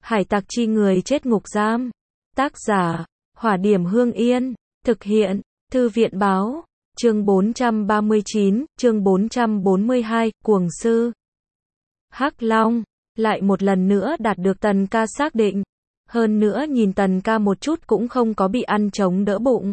Hải tặc chi người chết ngục giam. Tác giả, Hỏa Điểm Hương Yên. Thực hiện, Thư viện báo. Chương 439, chương 442, Cuồng Sư. Hắc Long, lại một lần nữa đạt được Tần Ca xác định. Hơn nữa nhìn Tần Ca một chút cũng không có bị ăn chống đỡ bụng.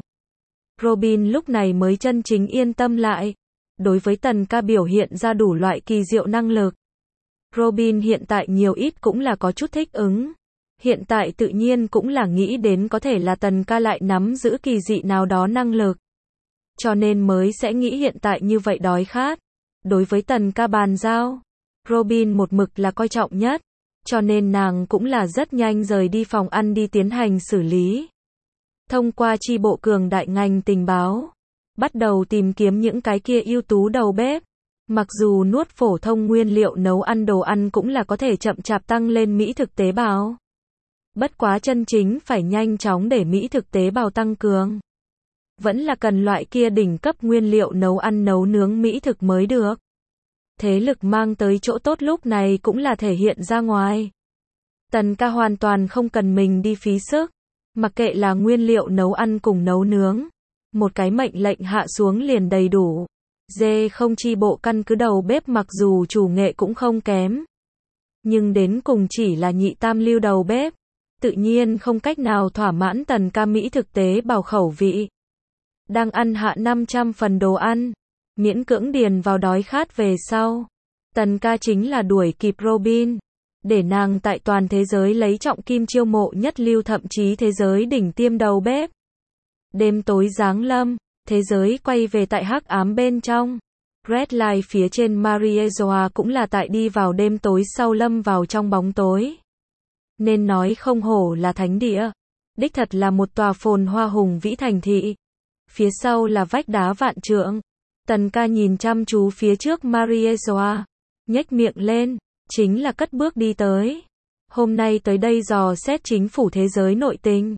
Robin lúc này mới chân chính yên tâm lại. Đối với Tần Ca biểu hiện ra đủ loại kỳ diệu năng lực. Robin hiện tại nhiều ít cũng là có chút thích ứng. Hiện tại tự nhiên cũng là nghĩ đến có thể là Tần Ca lại nắm giữ kỳ dị nào đó năng lực. Cho nên mới sẽ nghĩ hiện tại như vậy đói khát. Đối với Tần Ca bàn giao, Robin một mực là coi trọng nhất. Cho nên nàng cũng là rất nhanh rời đi phòng ăn đi tiến hành xử lý. Thông qua chi bộ cường đại ngành tình báo, bắt đầu tìm kiếm những cái kia ưu tú đầu bếp. Mặc dù nuốt phổ thông nguyên liệu nấu ăn đồ ăn cũng là có thể chậm chạp tăng lên mỹ thực tế bào. Bất quá chân chính phải nhanh chóng để mỹ thực tế bào tăng cường. Vẫn là cần loại kia đỉnh cấp nguyên liệu nấu ăn nấu nướng mỹ thực mới được. Thế lực mang tới chỗ tốt lúc này cũng là thể hiện ra ngoài. Tần Ca hoàn toàn không cần mình đi phí sức. Mặc kệ là nguyên liệu nấu ăn cùng nấu nướng. Một cái mệnh lệnh hạ xuống liền đầy đủ. Không chi bộ căn cứ đầu bếp mặc dù chủ nghệ cũng không kém. Nhưng đến cùng chỉ là nhị tam lưu đầu bếp. Tự nhiên không cách nào thỏa mãn Tần Ca mỹ thực tế bào khẩu vị. Đang ăn hạ 500 phần đồ ăn. Miễn cưỡng điền vào đói khát về sau. Tần Ca chính là đuổi kịp Robin. Để nàng tại toàn thế giới lấy trọng kim chiêu mộ nhất lưu thậm chí thế giới đỉnh tiêm đầu bếp. Đêm tối giáng lâm. Thế giới quay về tại hắc ám bên trong. Red Light phía trên Mariezoa cũng là tại đi vào đêm tối sau lâm vào trong bóng tối. Nên nói không hổ là thánh địa. Đích thật là một tòa phồn hoa hùng vĩ thành thị. Phía sau là vách đá vạn trượng. Tần Ca nhìn chăm chú phía trước Mariezoa. Nhếch miệng lên. Chính là cất bước đi tới. Hôm nay tới đây dò xét chính phủ thế giới nội tình.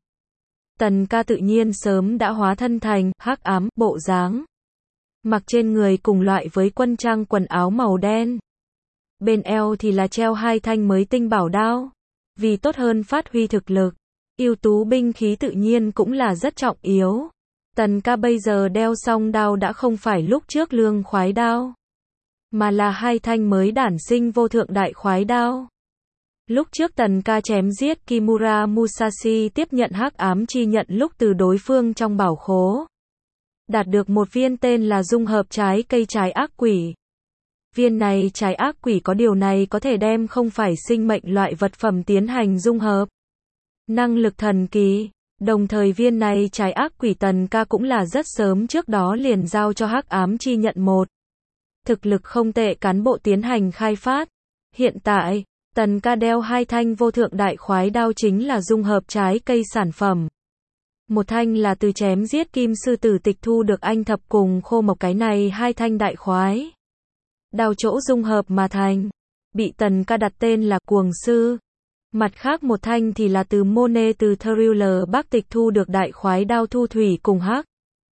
Tần Ca tự nhiên sớm đã hóa thân thành hắc ám bộ dáng. Mặc trên người cùng loại với quân trang quần áo màu đen. Bên eo thì là treo hai thanh mới tinh bảo đao. Vì tốt hơn phát huy thực lực, ưu tú binh khí tự nhiên cũng là rất trọng yếu. Tần Ca bây giờ đeo song đao đã không phải lúc trước lương khoái đao, mà là hai thanh mới đản sinh vô thượng đại khoái đao. Lúc trước Tần Ca chém giết Kimura Musashi tiếp nhận hắc ám chi nhận lúc từ đối phương trong bảo khố. Đạt được một viên tên là dung hợp trái cây trái ác quỷ. Viên này trái ác quỷ có điều này có thể đem không phải sinh mệnh loại vật phẩm tiến hành dung hợp. Năng lực thần kỳ. Đồng thời viên này trái ác quỷ Tần Ca cũng là rất sớm trước đó liền giao cho hắc ám chi nhận một. Thực lực không tệ cán bộ tiến hành khai phát. Hiện tại, Tần Ca đeo hai thanh vô thượng đại khoái đao chính là dung hợp trái cây sản phẩm. Một thanh là từ chém giết kim sư tử tịch thu được anh thập cùng khô mộc cái này hai thanh đại khoái. Đao chỗ dung hợp mà thành. Bị Tần Ca đặt tên là Cuồng Sư. Mặt khác một thanh thì là từ Monet từ Thriller Bắc tịch thu được đại khoái đao thu thủy cùng hắc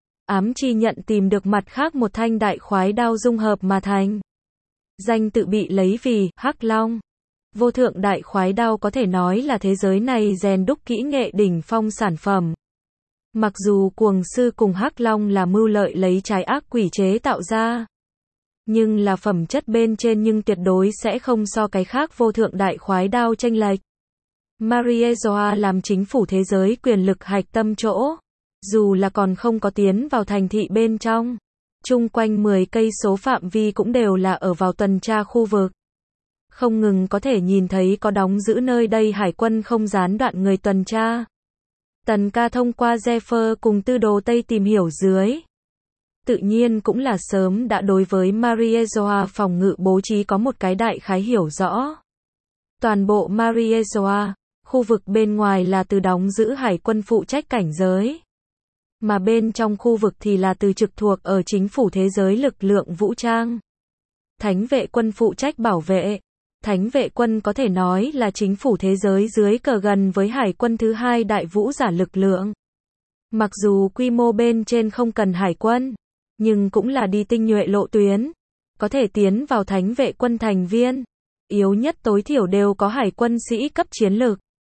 ám chi nhận tìm được mặt khác một thanh đại khoái đao dung hợp mà thành. Danh tự bị lấy vì Hắc Long. Vô thượng đại khoái đao có thể nói là thế giới này rèn đúc kỹ nghệ đỉnh phong sản phẩm. Mặc dù Cuồng Sư cùng Hắc Long là mưu lợi lấy trái ác quỷ chế tạo ra. Nhưng là phẩm chất bên trên nhưng tuyệt đối sẽ không so cái khác vô thượng đại khoái đao chênh lệch. Mariezoa làm chính phủ thế giới quyền lực hạch tâm chỗ. Dù là còn không có tiến vào thành thị bên trong. Chung quanh 10 cây số phạm vi cũng đều là ở vào tuần tra khu vực. Không ngừng có thể nhìn thấy có đóng giữ nơi đây hải quân không gián đoạn người tuần tra. Tần Ca thông qua Zephyr cùng tư đồ Tây tìm hiểu dưới. Tự nhiên cũng là sớm đã đối với Mariezoa phòng ngự bố trí có một cái đại khái hiểu rõ. Toàn bộ Mariezoa, khu vực bên ngoài là từ đóng giữ hải quân phụ trách cảnh giới. Mà bên trong khu vực thì là từ trực thuộc ở chính phủ thế giới lực lượng vũ trang. Thánh vệ quân phụ trách bảo vệ. Thánh vệ quân có thể nói là chính phủ thế giới dưới cờ gần với hải quân thứ hai đại vũ giả lực lượng. Mặc dù quy mô bên trên không cần hải quân, nhưng cũng là đi tinh nhuệ lộ tuyến. Có thể tiến vào thánh vệ quân thành viên. Yếu nhất tối thiểu đều có hải quân sĩ cấp chiến lược.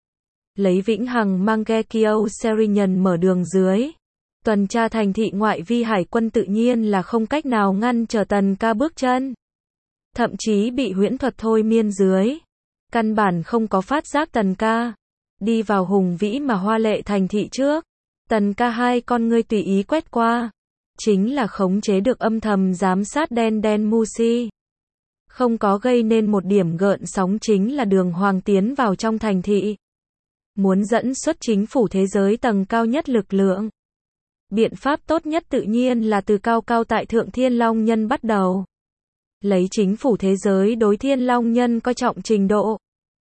lấy vĩnh hằng Mangekyo Serinian mở đường dưới. Tuần tra thành thị ngoại vi hải quân tự nhiên là không cách nào ngăn trở Tần Ca bước chân. Thậm chí bị huyễn thuật thôi miên dưới. Căn bản không có phát giác Tần Ca. Đi vào hùng vĩ mà hoa lệ thành thị trước. Tần Ca hai con ngươi tùy ý quét qua. Chính là khống chế được âm thầm giám sát đen đen Musi. Không có gây nên một điểm gợn sóng chính là đường hoàng tiến vào trong thành thị. Muốn dẫn xuất chính phủ thế giới tầng cao nhất lực lượng. Biện pháp tốt nhất tự nhiên là từ cao cao tại thượng Thiên Long Nhân bắt đầu. Lấy chính phủ thế giới đối Thiên Long Nhân coi trọng trình độ.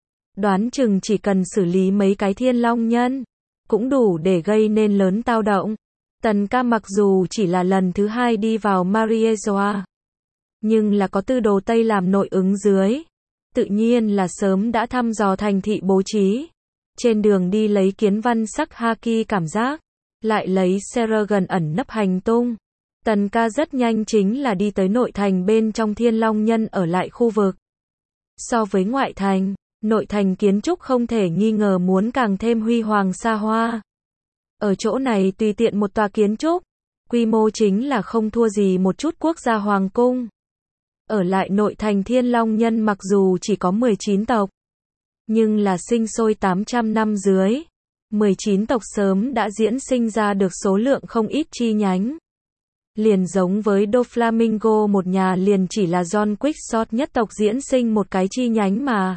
Đoán chừng chỉ cần xử lý mấy cái Thiên Long Nhân, cũng đủ để gây nên lớn tao động. Tần Ca mặc dù chỉ là lần thứ 2 đi vào Mariezoa, nhưng là có tư đồ Tây làm nội ứng dưới. Tự nhiên là sớm đã thăm dò thành thị bố trí. Trên đường đi lấy kiến văn sắc haki cảm giác, lại lấy Seragon ẩn nấp hành tung. Tần Ca rất nhanh chính là đi tới nội thành bên trong Thiên Long Nhân ở lại khu vực. So với ngoại thành, nội thành kiến trúc không thể nghi ngờ muốn càng thêm huy hoàng xa hoa. Ở chỗ này tùy tiện một tòa kiến trúc, quy mô chính là không thua gì một chút quốc gia hoàng cung. Ở lại nội thành Thiên Long Nhân mặc dù chỉ có 19 tộc, nhưng là sinh sôi 800 năm dưới. 19 tộc sớm đã diễn sinh ra được số lượng không ít chi nhánh. Liền giống với Doflamingo một nhà liền chỉ là John Quixote nhất tộc diễn sinh một cái chi nhánh mà.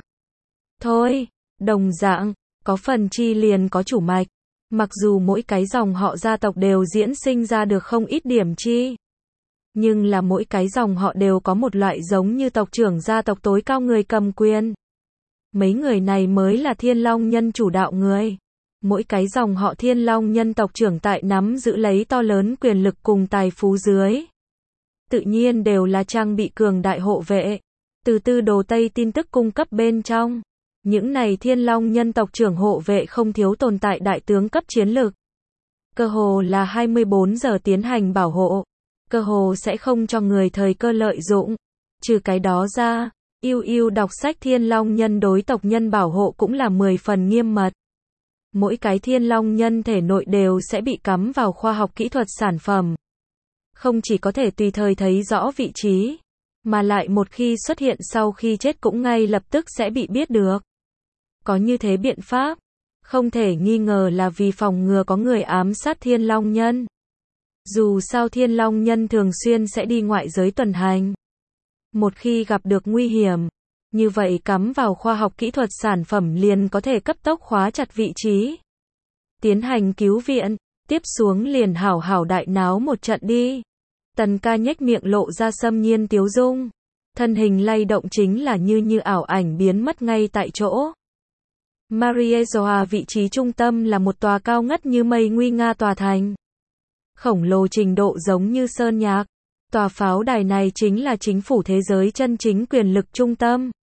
Thôi, đồng dạng, có phần chi liền có chủ mạch. Mặc dù mỗi cái dòng họ gia tộc đều diễn sinh ra được không ít điểm chi. Nhưng là mỗi cái dòng họ đều có một loại giống như tộc trưởng gia tộc tối cao người cầm quyền. Mấy người này mới là Thiên Long Nhân chủ đạo người. Mỗi cái dòng họ Thiên Long Nhân tộc trưởng tại nắm giữ lấy to lớn quyền lực cùng tài phú dưới. Tự nhiên đều là trang bị cường đại hộ vệ. Từ tư đồ Tây tin tức cung cấp bên trong. Những này Thiên Long Nhân tộc trưởng hộ vệ không thiếu tồn tại đại tướng cấp chiến lược. Cơ hồ là 24 giờ tiến hành bảo hộ. Cơ hồ sẽ không cho người thời cơ lợi dụng. Trừ cái đó ra, yêu đọc sách Thiên Long Nhân đối tộc nhân bảo hộ cũng là 10 phần nghiêm mật. Mỗi cái Thiên Long Nhân thể nội đều sẽ bị cắm vào khoa học kỹ thuật sản phẩm. Không chỉ có thể tùy thời thấy rõ vị trí, mà lại một khi xuất hiện sau khi chết cũng ngay lập tức sẽ bị biết được. Có như thế biện pháp, không thể nghi ngờ là vì phòng ngừa có người ám sát Thiên Long Nhân. Dù sao Thiên Long Nhân thường xuyên sẽ đi ngoại giới tuần hành. Một khi gặp được nguy hiểm, như vậy cắm vào khoa học kỹ thuật sản phẩm liền có thể cấp tốc khóa chặt vị trí. Tiến hành cứu viện, tiếp xuống liền hảo hảo đại náo một trận đi. Tần Ca nhếch miệng lộ ra xâm nhiên tiếu dung. Thân hình lay động chính là như ảo ảnh biến mất ngay tại chỗ. Mariezoa vị trí trung tâm là một tòa cao ngất như mây nguy nga tòa thành. Khổng lồ trình độ giống như sơn nhạc. Tòa pháo đài này chính là chính phủ thế giới chân chính quyền lực trung tâm.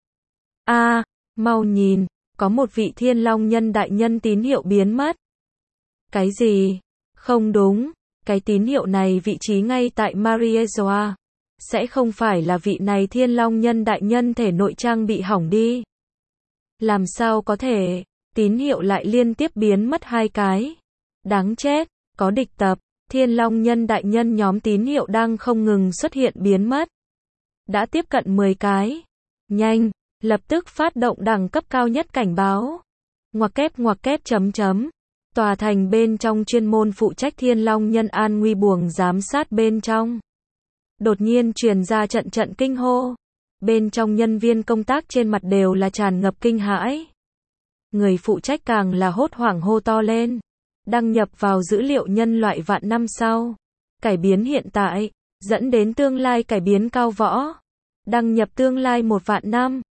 Mau nhìn, có một vị Thiên Long Nhân đại nhân tín hiệu biến mất. Cái gì? Không đúng, cái tín hiệu này vị trí ngay tại Mariezoa. Sẽ không phải là vị này Thiên Long Nhân đại nhân thể nội trang bị hỏng đi. Làm sao có thể, tín hiệu lại liên tiếp biến mất 2 cái. Đáng chết, có địch tập. Thiên Long Nhân đại nhân nhóm tín hiệu đang không ngừng xuất hiện biến mất. Đã tiếp cận 10 cái. Nhanh, lập tức phát động đẳng cấp cao nhất cảnh báo. Ngoặc kép chấm. Tòa thành bên trong chuyên môn phụ trách Thiên Long Nhân an nguy buồng giám sát bên trong. Đột nhiên truyền ra trận kinh hô. Bên trong nhân viên công tác trên mặt đều là tràn ngập kinh hãi. Người phụ trách càng là hốt hoảng hô to lên. Đăng nhập vào dữ liệu nhân loại vạn năm sau. Cải biến hiện tại, dẫn đến tương lai cải biến cao võ. Đăng nhập tương lai 1 vạn năm.